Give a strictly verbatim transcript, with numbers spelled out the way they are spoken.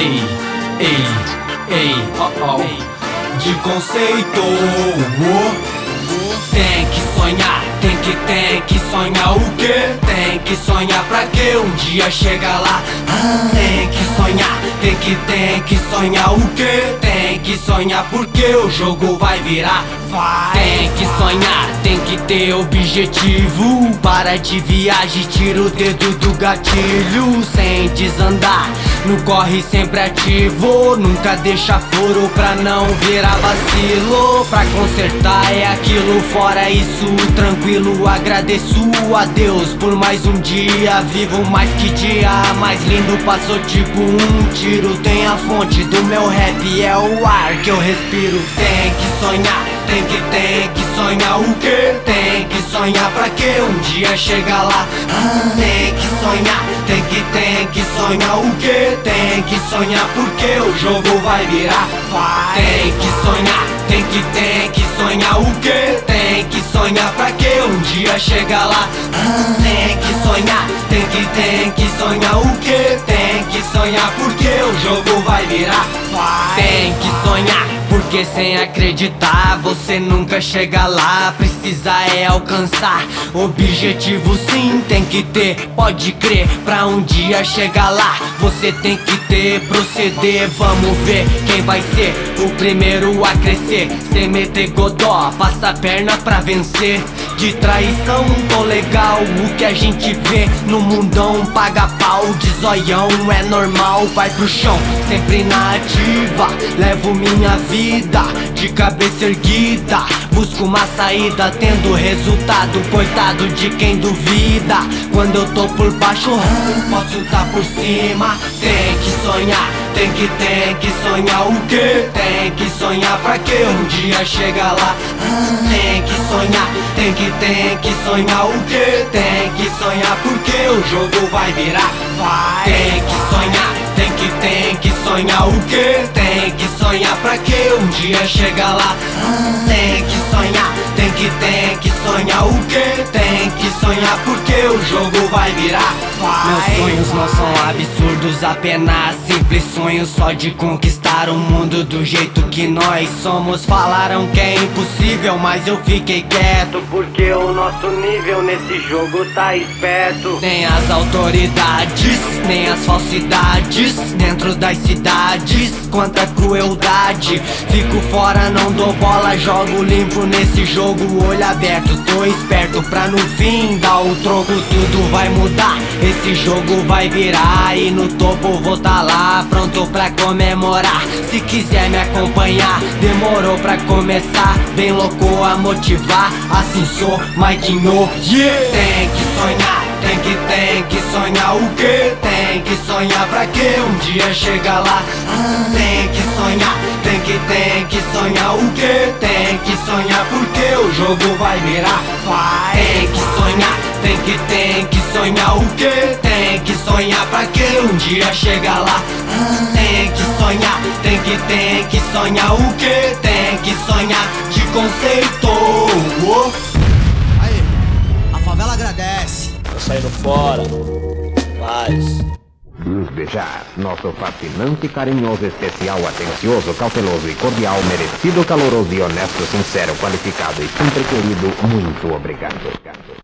Ei, ei, ei, oh oh. De conceito. Tem que sonhar, tem que, tem que sonhar o quê? Tem que sonhar pra que um dia chegar lá. Tem que sonhar, tem que, tem que sonhar o quê? Tem que sonhar porque o jogo vai virar. Vai. Tem que sonhar, tem que ter objetivo. Para de viagem, tira o dedo do gatilho. Sem desandar, no corre sempre ativo. Nunca deixa furo pra não virar vacilo. Pra consertar é aquilo, fora isso tranquilo. Agradeço a Deus por mais um dia. Vivo mais que dia mais lindo. Passou tipo um tiro. Tem a fonte do meu rap, é o ar que eu respiro. Tem que sonhar, tem que, tem que sonhar o quê? Tem que sonhar pra que um dia chegar lá. Tem que sonhar, tem que, tem que sonhar o quê? Tem que sonhar porque o jogo vai virar. Vai. Tem que sonhar, tem que, tem que sonhar o quê? Tem que sonhar pra que um dia chegar lá. Tem que sonhar, tem que, tem que sonhar o quê? Tem que sonhar porque o jogo vai virar. Vai. Tem que sonhar, porque sem acreditar você nunca chega lá. Precisa é alcançar objetivo, sim, tem que ter, pode crer. Pra um dia chegar lá, você tem que ter, proceder. Vamos ver quem vai ser o primeiro a crescer. Sem meter godó, passa a perna pra vencer. De traição, tô legal, o que a gente vê no mundão paga pau. De zoião é normal, vai pro chão, sempre na ativa. Levo minha vida de cabeça erguida. Busco uma saída, tendo resultado. Coitado de quem duvida. Quando eu tô por baixo, posso tá por cima. Tem que sonhar, tem que, tem que sonhar o quê? Tem que sonhar pra que um dia chegar lá. Tem que sonhar, tem que, tem que sonhar o quê? Tem que sonhar porque o jogo vai virar. Vai. Tem que sonhar, tem que, tem que sonhar o quê? Tem que sonhar pra que um dia chegar lá. Tem que sonhar, tem que, tem que sonhar o quê? Tem que sonhar porque o jogo vai virar. Vai. Meus sonhos não são absurdos, apenas simples sonhos só de conquistar o mundo do jeito que nós somos. Falaram que é impossível, mas eu fiquei quieto, porque o nosso nível nesse jogo tá esperto. Nem as autoridades, nem as falsidades dentro das cidades. Quanta crueldade, fico fora, não dou bola. Jogo limpo nesse jogo, olho aberto. Tô esperto pra no fim dar o troco. Tudo vai mudar, esse jogo vai virar. E no topo vou tá lá, pronto pra comemorar. Se quiser me acompanhar, demorou pra começar. Bem louco a motivar, assim sou, Maikinho, yeah. Tem que sonhar, tem que, tem que sonhar o quê? Tem que sonhar pra que um dia chegar lá. Tem que sonhar, tem que, tem que sonhar o quê? Tem que sonhar porque o jogo vai virar. Vai. Tem que sonhar, tem que, tem que sonhar o quê? Tem que sonhar pra que um dia chegar lá. Tem que sonhar, tem que, tem que sonhar o quê? Tem que sonhar de conceito. Aí, a favela agradece. Tô saindo fora, paz. Desbejar, nosso fascinante, carinhoso, especial, atencioso, cauteloso e cordial, merecido, caloroso e honesto, sincero, qualificado e sempre querido, muito obrigado.